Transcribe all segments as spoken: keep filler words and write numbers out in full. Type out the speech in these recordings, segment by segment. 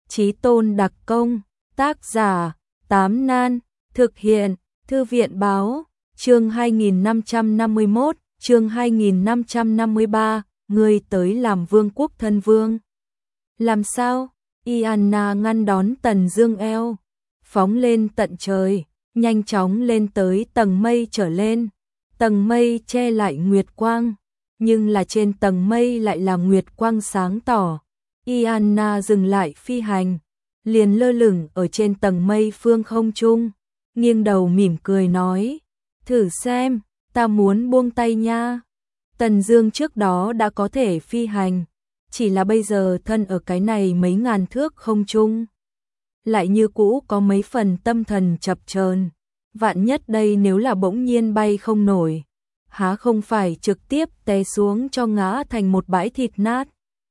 Chí tôn đặc công, tác giả, Tám Nan, thực hiện, Thư viện báo, chương hai nghìn năm trăm năm mươi mốt, chương hai nghìn năm trăm năm mươi ba, ngươi tới làm vương quốc thân vương. Làm sao? Ianna ngăn đón Tần Dương eo, phóng lên tận trời, nhanh chóng lên tới tầng mây trở lên. Tầng mây che lại nguyệt quang, nhưng là trên tầng mây lại là nguyệt quang sáng tỏ. Ianna dừng lại phi hành, liền lơ lửng ở trên tầng mây phương không trung, nghiêng đầu mỉm cười nói, thử xem, ta muốn buông tay nha. Tần Dương trước đó đã có thể phi hành, chỉ là bây giờ thân ở cái này mấy ngàn thước không trung, lại như cũ có mấy phần tâm thần chập chờn. Vạn nhất đây nếu là bỗng nhiên bay không nổi, há không phải trực tiếp té xuống cho ngã thành một bãi thịt nát.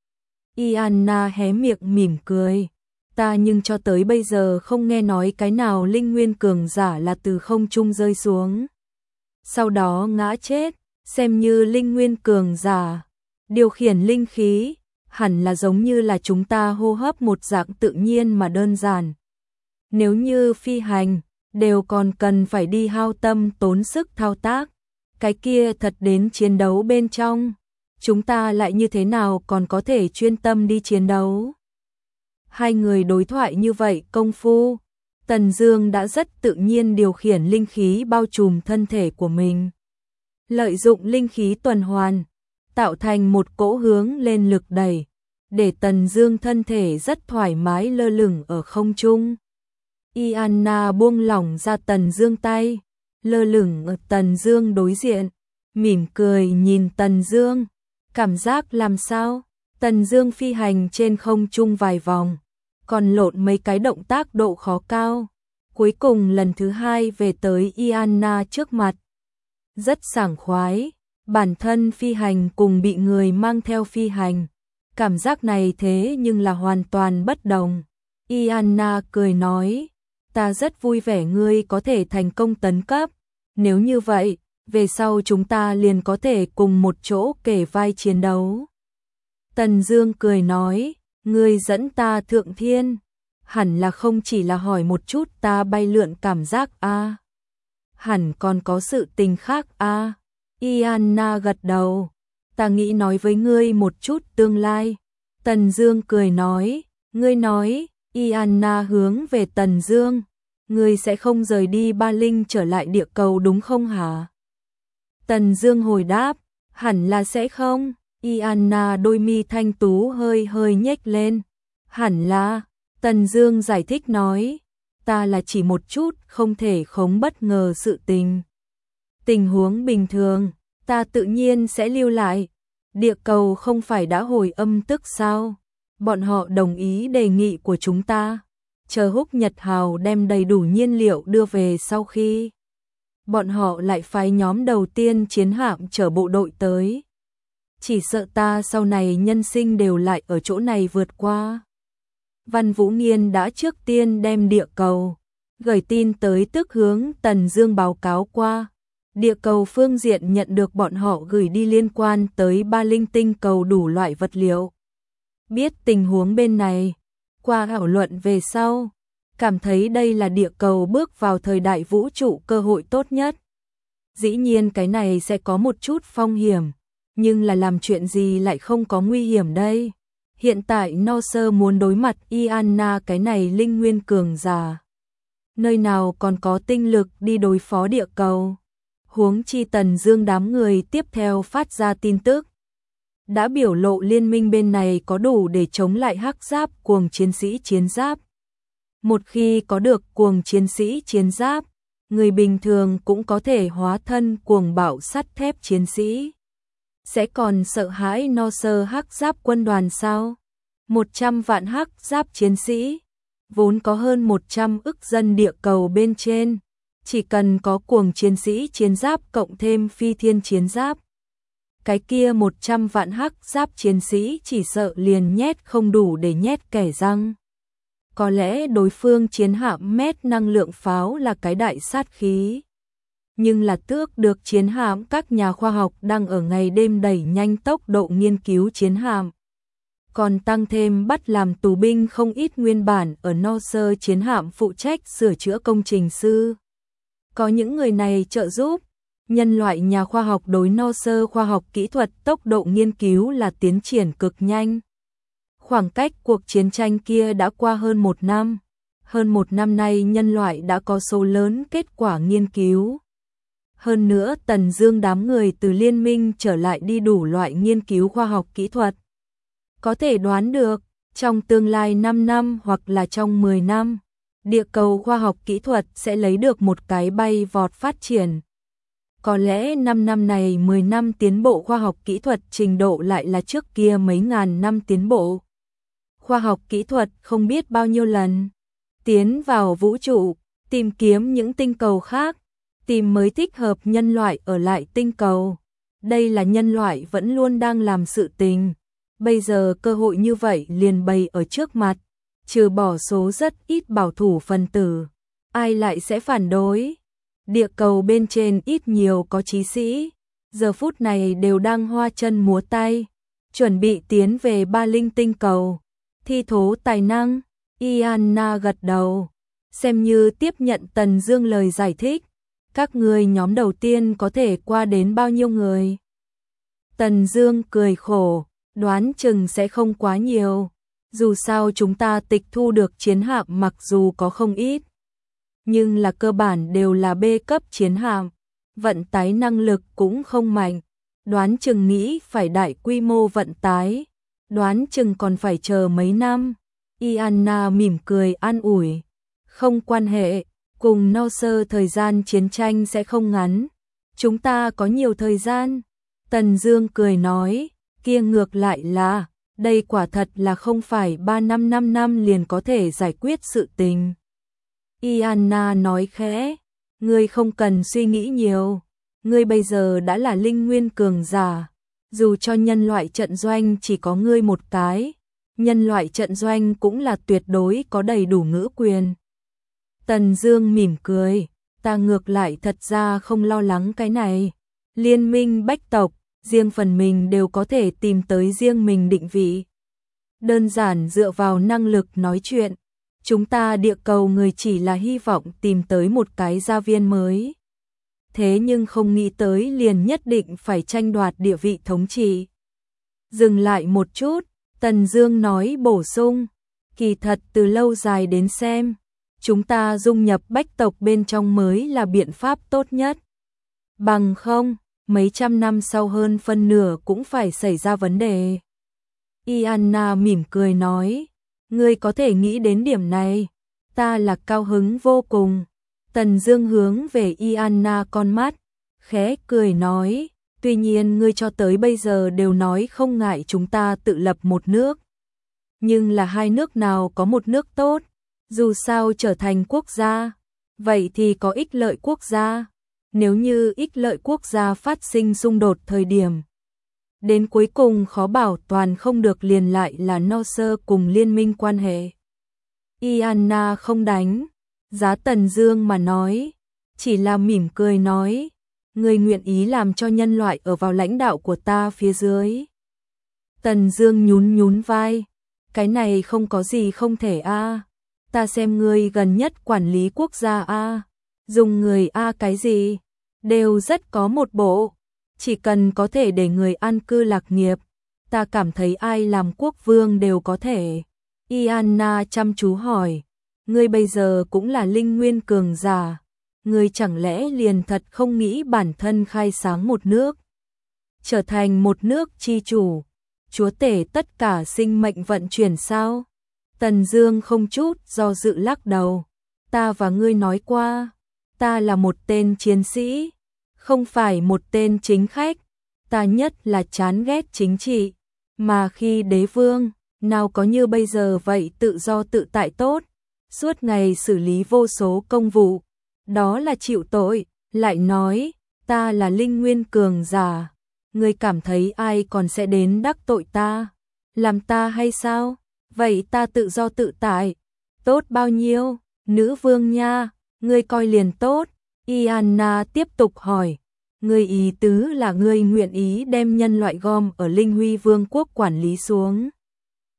Ianna hé miệng mỉm cười, ta nhưng cho tới bây giờ không nghe nói cái nào linh nguyên cường giả là từ không trung rơi xuống, sau đó ngã chết, xem như linh nguyên cường giả. Điều khiển linh khí, hẳn là giống như là chúng ta hô hấp một dạng tự nhiên mà đơn giản. Nếu như phi hành, đều còn cần phải đi hao tâm tốn sức thao tác, cái kia thật đến chiến đấu bên trong, chúng ta lại như thế nào còn có thể chuyên tâm đi chiến đấu. Hai người đối thoại như vậy công phu, Tần Dương đã rất tự nhiên điều khiển linh khí bao trùm thân thể của mình. Lợi dụng linh khí tuần hoàn, tạo thành một cỗ hướng lên lực đẩy, để Tần Dương thân thể rất thoải mái lơ lửng ở không trung. Ianna buông lỏng ra Tần Dương tay, lơ lửng ở Tần Dương đối diện, mỉm cười nhìn Tần Dương, cảm giác làm sao? Tần Dương phi hành trên không trung vài vòng, còn lộn mấy cái động tác độ khó cao, cuối cùng lần thứ hai về tới Ianna trước mặt. Rất sảng khoái, bản thân phi hành cùng bị người mang theo phi hành, cảm giác này thế nhưng là hoàn toàn bất đồng. Ianna cười nói, ta rất vui vẻ ngươi có thể thành công tấn cấp, nếu như vậy, về sau chúng ta liền có thể cùng một chỗ kể vai chiến đấu. Tần Dương cười nói, ngươi dẫn ta thượng thiên, hẳn là không chỉ là hỏi một chút ta bay lượn cảm giác a, à. Hẳn còn có sự tình khác a. À. Ianna gật đầu, ta nghĩ nói với ngươi một chút tương lai. Tần Dương cười nói, ngươi nói. Ianna hướng về Tần Dương, ngươi sẽ không rời đi Ba Linh trở lại địa cầu đúng không hả? Tần Dương hồi đáp, hẳn là sẽ không. Ianna đôi mi thanh tú hơi hơi nhếch lên, hẳn là. Tần Dương giải thích nói, ta là chỉ một chút không thể khống bất ngờ sự tình. Tình huống bình thường, ta tự nhiên sẽ lưu lại. Địa cầu không phải đã hồi âm tức sao? Bọn họ đồng ý đề nghị của chúng ta, chờ Húc Nhật Hào đem đầy đủ nhiên liệu đưa về sau khi, bọn họ lại phái nhóm đầu tiên chiến hạm chở bộ đội tới. Chỉ sợ ta sau này nhân sinh đều lại ở chỗ này vượt qua. Văn Vũ Nghiên đã trước tiên đem địa cầu gửi tin tới tức hướng Tần Dương báo cáo qua. Địa cầu phương diện nhận được bọn họ gửi đi liên quan tới Ba Linh tinh cầu đủ loại vật liệu. Biết tình huống bên này, qua thảo luận về sau, cảm thấy đây là địa cầu bước vào thời đại vũ trụ cơ hội tốt nhất. Dĩ nhiên cái này sẽ có một chút phong hiểm, nhưng là làm chuyện gì lại không có nguy hiểm đây. Hiện tại Noser muốn đối mặt Ianna cái này linh nguyên cường giả, nơi nào còn có tinh lực đi đối phó địa cầu. Huống chi Tần Dương đám người tiếp theo phát ra tin tức, đã biểu lộ liên minh bên này có đủ để chống lại hắc giáp cuồng chiến sĩ chiến giáp. Một khi có được cuồng chiến sĩ chiến giáp, người bình thường cũng có thể hóa thân cuồng bạo sắt thép chiến sĩ. Sẽ còn sợ hãi Noser hắc giáp quân đoàn sao? một trăm vạn hắc giáp chiến sĩ, vốn có hơn một trăm ức dân địa cầu bên trên, chỉ cần có cuồng chiến sĩ chiến giáp cộng thêm phi thiên chiến giáp, cái kia một trăm vạn hắc giáp chiến sĩ chỉ sợ liền nhét không đủ để nhét kẻ răng. Có lẽ đối phương chiến hạm mét năng lượng pháo là cái đại sát khí, nhưng là tước được chiến hạm các nhà khoa học đang ở ngày đêm đẩy nhanh tốc độ nghiên cứu chiến hạm. còn tăng thêm bắt làm tù binh không ít nguyên bản ở no sơ chiến hạm phụ trách sửa chữa công trình sư. Có những người này trợ giúp, nhân loại nhà khoa học đối no sơ khoa học kỹ thuật tốc độ nghiên cứu là tiến triển cực nhanh. Khoảng cách cuộc chiến tranh kia đã qua hơn một năm. Hơn một năm nay nhân loại đã có số lớn kết quả nghiên cứu. Hơn nữa Tần Dương đám người từ liên minh trở lại đi đủ loại nghiên cứu khoa học kỹ thuật. Có thể đoán được, trong tương lai năm năm hoặc là trong mười năm, địa cầu khoa học kỹ thuật sẽ lấy được một cái bay vọt phát triển. Có lẽ năm năm này mười năm tiến bộ khoa học kỹ thuật trình độ lại là trước kia mấy ngàn năm tiến bộ. Khoa học kỹ thuật không biết bao nhiêu lần tiến vào vũ trụ, tìm kiếm những tinh cầu khác, tìm mới thích hợp nhân loại ở lại tinh cầu. Đây là nhân loại vẫn luôn đang làm sự tình. Bây giờ cơ hội như vậy liền bày ở trước mặt, trừ bỏ số rất ít bảo thủ phần tử, ai lại sẽ phản đối. Địa cầu bên trên ít nhiều có chí sĩ, giờ phút này đều đang hoa chân múa tay, chuẩn bị tiến về ba linh tinh cầu, thi thố tài năng. Iana gật đầu, xem như tiếp nhận Tần Dương lời giải thích. Các người nhóm đầu tiên có thể qua đến bao nhiêu người? Tần Dương cười khổ, đoán chừng sẽ không quá nhiều. Dù sao chúng ta tịch thu được chiến hạm mặc dù có không ít, nhưng là cơ bản đều là B cấp chiến hạm, vận tải năng lực cũng không mạnh. Đoán chừng nghĩ phải đại quy mô vận tải, đoán chừng còn phải chờ mấy năm. Iana mỉm cười an ủi, không quan hệ, cùng no sơ thời gian chiến tranh sẽ không ngắn, chúng ta có nhiều thời gian. Tần Dương cười nói, kia ngược lại là, đây quả thật là không phải ba năm năm năm liền có thể giải quyết sự tình. Iana nói khẽ, ngươi không cần suy nghĩ nhiều, ngươi bây giờ đã là linh nguyên cường giả, dù cho nhân loại trận doanh chỉ có ngươi một cái, nhân loại trận doanh cũng là tuyệt đối có đầy đủ ngữ quyền. Tần Dương mỉm cười, ta ngược lại thật ra không lo lắng cái này. Liên minh bách tộc, riêng phần mình đều có thể tìm tới riêng mình định vị. Đơn giản dựa vào năng lực nói chuyện, chúng ta địa cầu người chỉ là hy vọng tìm tới một cái gia viên mới. Thế nhưng không nghĩ tới liền nhất định phải tranh đoạt địa vị thống trị. Dừng lại một chút, Tần Dương nói bổ sung, kỳ thật từ lâu dài đến xem, chúng ta dung nhập bách tộc bên trong mới là biện pháp tốt nhất. Bằng không, mấy trăm năm sau hơn phân nửa cũng phải xảy ra vấn đề. Iana mỉm cười nói, ngươi có thể nghĩ đến điểm này, ta là cao hứng vô cùng. Tần Dương hướng về Iana con mắt, khẽ cười nói, tuy nhiên ngươi cho tới bây giờ đều nói không ngại chúng ta tự lập một nước. Nhưng là hai nước nào có một nước tốt, dù sao trở thành quốc gia, vậy thì có ích lợi quốc gia. Nếu như ích lợi quốc gia phát sinh xung đột thời điểm, đến cuối cùng khó bảo toàn không được liền lại là no sơ cùng liên minh quan hệ. Iana không đánh giá Tần Dương mà nói, chỉ là mỉm cười nói, ngươi nguyện ý làm cho nhân loại ở vào lãnh đạo của ta phía dưới. Tần Dương nhún nhún vai, cái này không có gì không thể a, à. Ta xem ngươi gần nhất quản lý quốc gia a, à. Dùng người a à cái gì, đều rất có một bộ, chỉ cần có thể để người an cư lạc nghiệp, ta cảm thấy ai làm quốc vương đều có thể. Iana chăm chú hỏi, ngươi bây giờ cũng là linh nguyên cường giả, ngươi chẳng lẽ liền thật không nghĩ bản thân khai sáng một nước, trở thành một nước chi chủ, chúa tể tất cả sinh mệnh vận chuyển sao? Tần Dương không chút do dự lắc đầu, ta và ngươi nói qua, ta là một tên chiến sĩ, không phải một tên chính khách, ta nhất là chán ghét chính trị, mà khi đế vương, nào có như bây giờ vậy tự do tự tại tốt, suốt ngày xử lý vô số công vụ, đó là chịu tội. Lại nói, ta là linh nguyên cường giả, ngươi cảm thấy ai còn sẽ đến đắc tội ta, làm ta hay sao? Vậy ta tự do tự tại, tốt bao nhiêu, nữ vương nha, ngươi coi liền tốt. Iana tiếp tục hỏi, ngươi ý tứ là ngươi nguyện ý đem nhân loại gom ở Linh Huy Vương quốc quản lý xuống.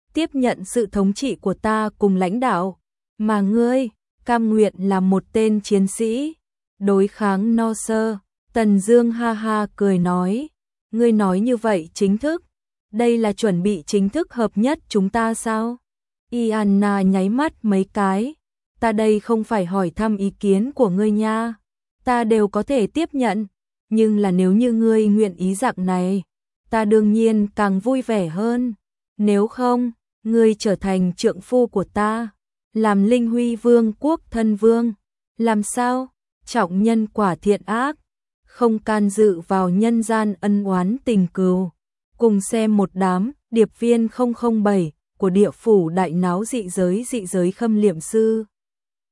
tiếp nhận sự thống trị của ta cùng lãnh đạo, mà ngươi cam nguyện làm một tên chiến sĩ đối kháng no sơ. Tần Dương ha ha cười nói, ngươi nói như vậy chính thức, đây là chuẩn bị chính thức hợp nhất chúng ta sao? Ianna nháy mắt mấy cái, ta đây không phải hỏi thăm ý kiến của ngươi nha, ta đều có thể tiếp nhận, nhưng là nếu như ngươi nguyện ý dạng này, ta đương nhiên càng vui vẻ hơn, nếu không, ngươi trở thành trượng phu của ta, làm Linh Huy Vương quốc thân vương, làm sao? Trọng nhân quả thiện ác, không can dự vào nhân gian ân oán tình cừu. Cùng xem một đám điệp viên không không bảy của địa phủ đại náo dị giới dị giới khâm liệm sư.